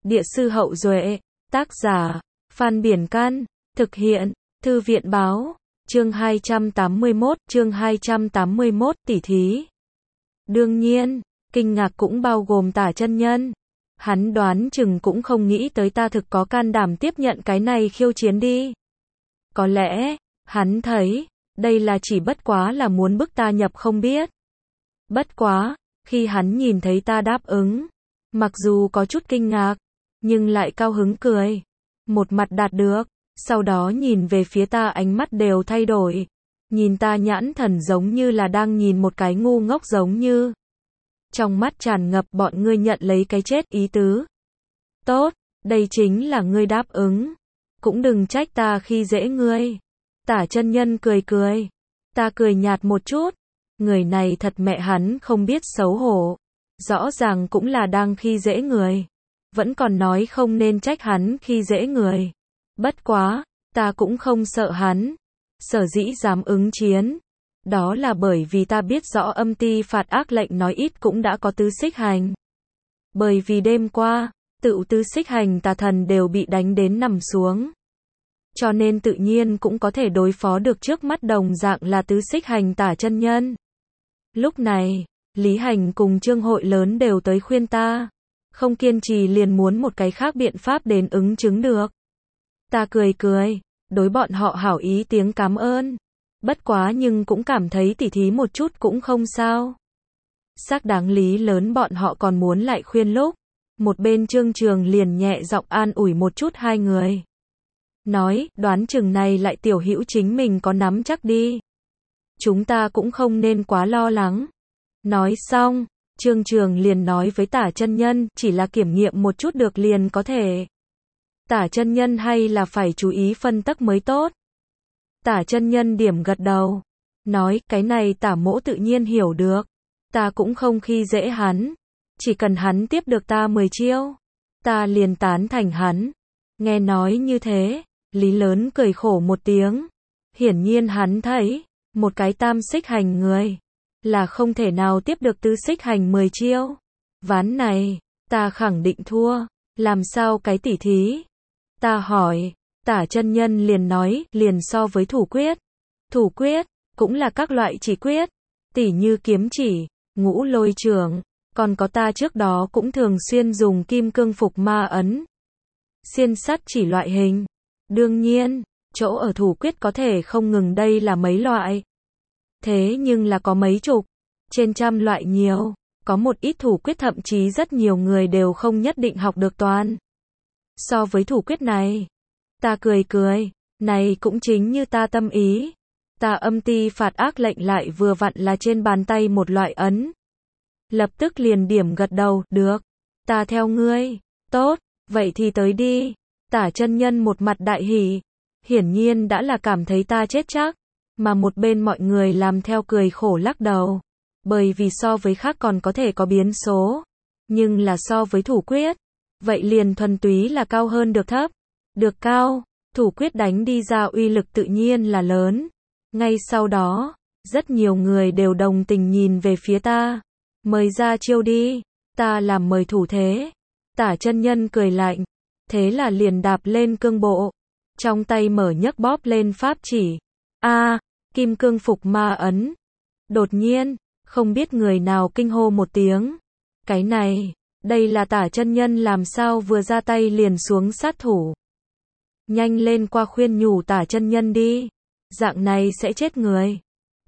Địa sư Hậu Duệ, tác giả, Phan Biển Can, thực hiện, Thư viện Báo, chương 281, tỉ thí. Đương nhiên, kinh ngạc cũng bao gồm Tả chân nhân. Hắn đoán chừng cũng không nghĩ tới ta thực có can đảm tiếp nhận cái này khiêu chiến đi. Có lẽ, hắn thấy, đây là chỉ bất quá là muốn bức ta nhập không biết. Bất quá, khi hắn nhìn thấy ta đáp ứng, mặc dù có chút kinh ngạc, nhưng lại cao hứng cười. Một mặt đạt được, sau đó nhìn về phía ta ánh mắt đều thay đổi. Nhìn ta nhãn thần giống như là đang nhìn một cái ngu ngốc giống như. Trong mắt tràn ngập bọn ngươi nhận lấy cái chết ý tứ. Tốt, đây chính là ngươi đáp ứng. Cũng đừng trách ta khi dễ ngươi. Tả chân nhân cười cười. Ta cười nhạt một chút. Người này thật mẹ hắn không biết xấu hổ. Rõ ràng cũng là đang khi dễ người. Vẫn còn nói không nên trách hắn khi dễ người. Bất quá, ta cũng không sợ hắn. Sở dĩ dám ứng chiến. Đó là bởi vì ta biết rõ âm ti phạt ác lệnh nói ít cũng đã có tứ xích hành. Bởi vì đêm qua, tự tứ xích hành tà thần đều bị đánh đến nằm xuống. Cho nên tự nhiên cũng có thể đối phó được trước mắt đồng dạng là tứ xích hành Tả chân nhân. Lúc này, Lý Hành cùng Trương Hội Lớn đều tới khuyên ta. Không kiên trì liền muốn một cái khác biện pháp đến ứng chứng được. Ta cười cười, đối bọn họ hảo ý tiếng cảm ơn. Bất quá nhưng cũng cảm thấy tỉ thí một chút cũng không sao. Xác đáng Lý Lớn bọn họ còn muốn lại khuyên lúc. Một bên Trương Trường liền nhẹ giọng an ủi một chút hai người. Nói, đoán chừng này lại tiểu hữu chính mình có nắm chắc đi. Chúng ta cũng không nên quá lo lắng. Nói xong, Trương Trường liền nói với Tả chân nhân, chỉ là kiểm nghiệm một chút được liền có thể. Tả chân nhân hay là phải chú ý phân tắc mới tốt. Tả chân nhân điểm gật đầu. Nói, cái này Tả mỗ tự nhiên hiểu được. Ta cũng không khi dễ hắn. Chỉ cần hắn tiếp được ta 10 chiêu. Ta liền tán thành hắn. Nghe nói như thế, Lý Lớn cười khổ một tiếng. Hiển nhiên hắn thấy, một cái tam xích hành người, là không thể nào tiếp được tứ xích hành 10 chiêu. Ván này, ta khẳng định thua. Làm sao cái tỉ thí? Ta hỏi. Tả chân nhân liền nói, liền so với thủ quyết. Thủ quyết, cũng là các loại chỉ quyết. Tỉ như kiếm chỉ, ngũ lôi trường. Còn có ta trước đó cũng thường xuyên dùng kim cương phục ma ấn. Xiên sắt chỉ loại hình. Đương nhiên, chỗ ở thủ quyết có thể không ngừng đây là mấy loại. Thế nhưng là có mấy chục, trên trăm loại nhiều. Có một ít thủ quyết thậm chí rất nhiều người đều không nhất định học được toàn. So với thủ quyết này, ta cười cười, này cũng chính như ta tâm ý. Ta âm ti phạt ác lệnh lại vừa vặn là trên bàn tay một loại ấn. Lập tức liền điểm gật đầu, được. Ta theo ngươi. Tốt, vậy thì tới đi. Tả chân nhân một mặt đại hỉ. Hiển nhiên đã là cảm thấy ta chết chắc. Mà một bên mọi người làm theo cười khổ lắc đầu. Bởi vì so với khác còn có thể có biến số. Nhưng là so với thủ quyết. Vậy liền thuần túy là cao hơn được thấp. Được cao, thủ quyết đánh đi ra uy lực tự nhiên là lớn. Ngay sau đó, rất nhiều người đều đồng tình nhìn về phía ta. Mời ra chiêu đi. Ta làm mời thủ thế. Tả chân nhân cười lạnh. Thế là liền đạp lên cương bộ. Trong tay mở nhấc bóp lên pháp chỉ. Kim cương phục ma ấn. Đột nhiên, không biết người nào kinh hô một tiếng. Cái này, đây là Tả chân nhân làm sao vừa ra tay liền xuống sát thủ. Nhanh lên qua khuyên nhủ Tả chân nhân đi. Dạng này sẽ chết người.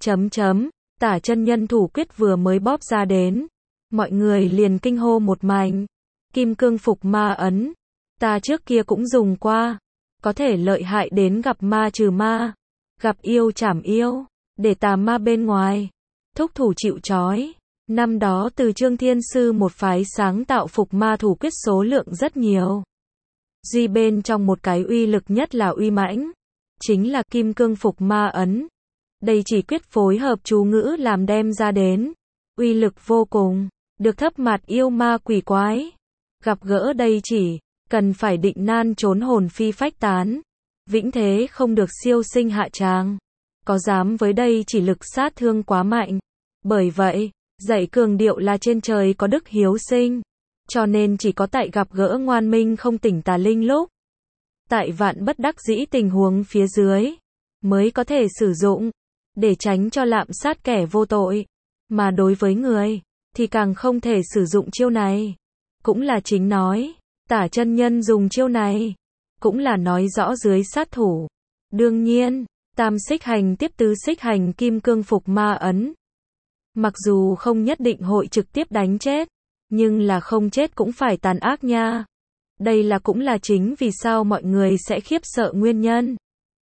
Tả chân nhân thủ quyết vừa mới bóp ra đến. Mọi người liền kinh hô một mảnh. Kim cương phục ma ấn. Ta trước kia cũng dùng qua. Có thể lợi hại đến gặp ma trừ ma. Gặp yêu trảm yêu. Để tà ma bên ngoài. Thúc thủ chịu trói. Năm đó từ Trương Thiên Sư một phái sáng tạo phục ma thủ quyết số lượng rất nhiều. Duy bên trong một cái uy lực nhất là uy mãnh. Chính là kim cương phục ma ấn. Đây chỉ quyết phối hợp chú ngữ làm đem ra đến. Uy lực vô cùng. Được thấp mặt yêu ma quỷ quái. Gặp gỡ đây chỉ. Cần phải định nan trốn hồn phi phách tán. Vĩnh thế không được siêu sinh hạ tràng. Có dám với đây chỉ lực sát thương quá mạnh. Bởi vậy, dạy cường điệu là trên trời có đức hiếu sinh. cho nên chỉ có tại gặp gỡ ngoan minh không tỉnh tà linh lúc, tại vạn bất đắc dĩ tình huống phía dưới, mới có thể sử dụng, để tránh cho lạm sát kẻ vô tội. Mà đối với người, thì càng không thể sử dụng chiêu này. Cũng là chính nói, Tả chân nhân dùng chiêu này, cũng là nói rõ dưới sát thủ. Đương nhiên, tam xích hành tiếp tứ xích hành kim cương phục ma ấn. Mặc dù không nhất định hội trực tiếp đánh chết, nhưng là không chết cũng phải tàn ác nha. Đây là cũng là chính vì sao mọi người sẽ khiếp sợ nguyên nhân.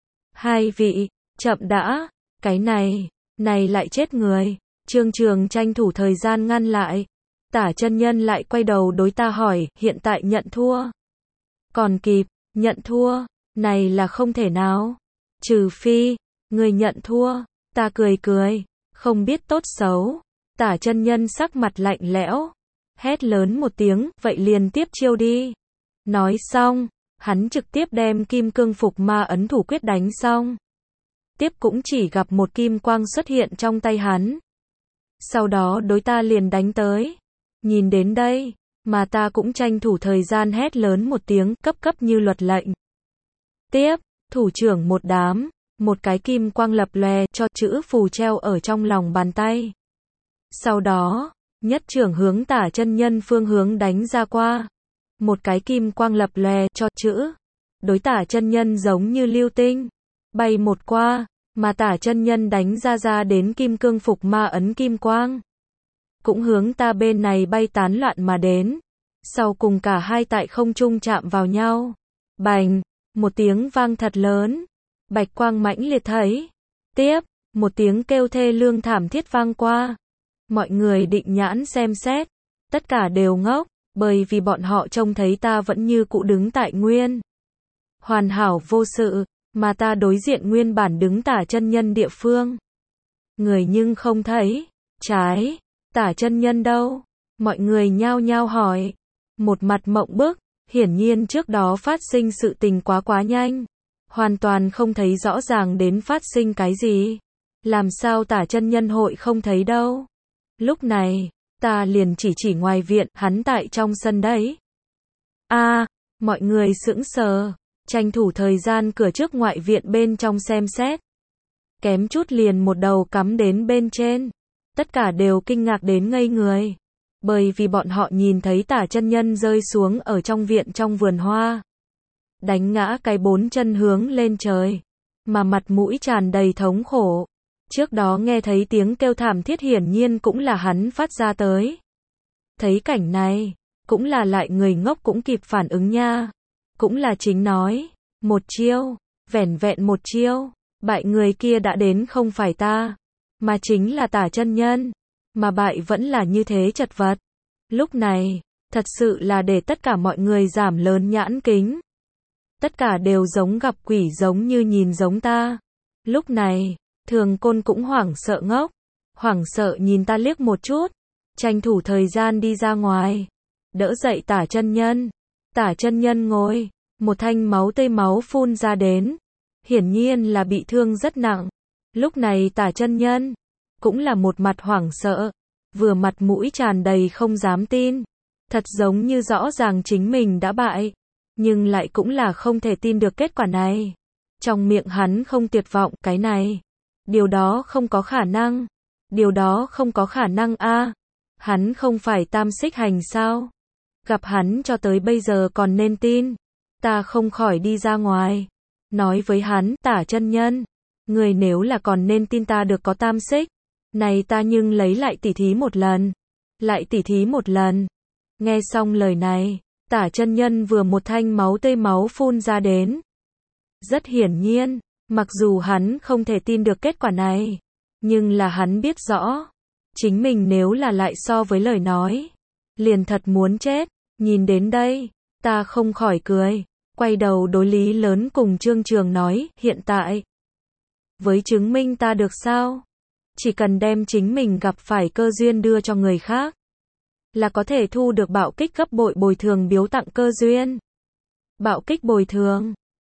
Hai vị, chậm đã, cái này lại chết người. Trương Trường tranh thủ thời gian ngăn lại. Tả chân nhân lại quay đầu đối ta hỏi, hiện tại nhận thua. Còn kịp, nhận thua, này là không thể nào. Trừ phi, người nhận thua, ta cười cười, không biết tốt xấu. Tả chân nhân sắc mặt lạnh lẽo, hét lớn một tiếng, vậy liền tiếp chiêu đi. Nói xong, hắn trực tiếp đem kim cương phục ma ấn thủ quyết đánh xong. Tiếp cũng chỉ gặp một kim quang xuất hiện trong tay hắn. Sau đó đối ta liền đánh tới. Nhìn đến đây, mà ta cũng tranh thủ thời gian hét lớn một tiếng, cấp như luật lệnh. Tiếp, thủ trưởng một đám, một cái kim quang lập lòe cho chữ phù treo ở trong lòng bàn tay. Sau đó, nhất trưởng hướng Tả chân nhân phương hướng đánh ra qua. Một cái kim quang lập lòe cho chữ. Đối Tả chân nhân giống như lưu tinh. Bay một qua, mà Tả chân nhân đánh ra đến kim cương phục ma ấn kim quang. Cũng hướng ta bên này bay tán loạn mà đến. Sau cùng cả hai tại không trung chạm vào nhau. Bành, một tiếng vang thật lớn. Bạch quang mãnh liệt thấy. Tiếp, một tiếng kêu thê lương thảm thiết vang qua. Mọi người định nhãn xem xét. Tất cả đều ngốc, bởi vì bọn họ trông thấy ta vẫn như cũ đứng tại nguyên. Hoàn hảo vô sự, mà ta đối diện nguyên bản đứng Tả chân nhân địa phương. Người nhưng không thấy. Trái, Tả chân nhân đâu? Mọi người nhao nhao hỏi. Một mặt mộng bức, hiển nhiên trước đó phát sinh sự tình quá nhanh. Hoàn toàn không thấy rõ ràng đến phát sinh cái gì. Làm sao Tả chân nhân hội không thấy đâu? Lúc này, ta liền chỉ ngoài viện, hắn tại trong sân đấy. Mọi người sững sờ, tranh thủ thời gian cửa trước ngoại viện bên trong xem xét. Kém chút liền một đầu cắm đến bên trên. Tất cả đều kinh ngạc đến ngây người. Bởi vì bọn họ nhìn thấy Tả chân nhân rơi xuống ở trong viện trong vườn hoa. Đánh ngã cái bốn chân hướng lên trời. Mà mặt mũi tràn đầy thống khổ. Trước đó nghe thấy tiếng kêu thảm thiết hiển nhiên cũng là hắn phát ra tới. Thấy cảnh này, cũng là lại người ngốc cũng kịp phản ứng nha. Cũng là chính nói, một chiêu, vẻn vẹn một chiêu, bại người kia đã đến không phải ta, mà chính là Tả chân nhân, mà bại vẫn là như thế chật vật. Lúc này, thật sự là để tất cả mọi người giảm lớn nhãn kính. Tất cả đều giống gặp quỷ giống như nhìn giống ta. Lúc này, Thường Côn cũng hoảng sợ ngốc, hoảng sợ nhìn ta liếc một chút, tranh thủ thời gian đi ra ngoài, đỡ dậy Tả chân nhân. Tả chân nhân ngồi, một thanh máu tươi máu phun ra đến, hiển nhiên là bị thương rất nặng. Lúc này Tả chân nhân cũng là một mặt hoảng sợ, vừa mặt mũi tràn đầy không dám tin, thật giống như rõ ràng chính mình đã bại, nhưng lại cũng là không thể tin được kết quả này. Trong miệng hắn không tuyệt vọng, cái này, điều đó không có khả năng, điều đó không có khả năng a. Hắn không phải tam xích hành sao? Gặp hắn cho tới bây giờ còn nên tin. Ta không khỏi đi ra ngoài, nói với hắn, Tả chân nhân, người nếu là còn nên tin ta được có tam xích, này ta nhưng lấy lại tỉ thí một lần, lại tỉ thí một lần. Nghe xong lời này, Tả chân nhân vừa một thanh máu tươi máu phun ra đến. Rất hiển nhiên, mặc dù hắn không thể tin được kết quả này, nhưng là hắn biết rõ, chính mình nếu là lại so với lời nói, liền thật muốn chết. Nhìn đến đây, ta không khỏi cười, quay đầu đối Lý Lớn cùng Trương Trường nói, hiện tại, với chứng minh ta được sao? Chỉ cần đem chính mình gặp phải cơ duyên đưa cho người khác, là có thể thu được bạo kích gấp bội bồi thường biếu tặng cơ duyên. Bạo kích bồi thường.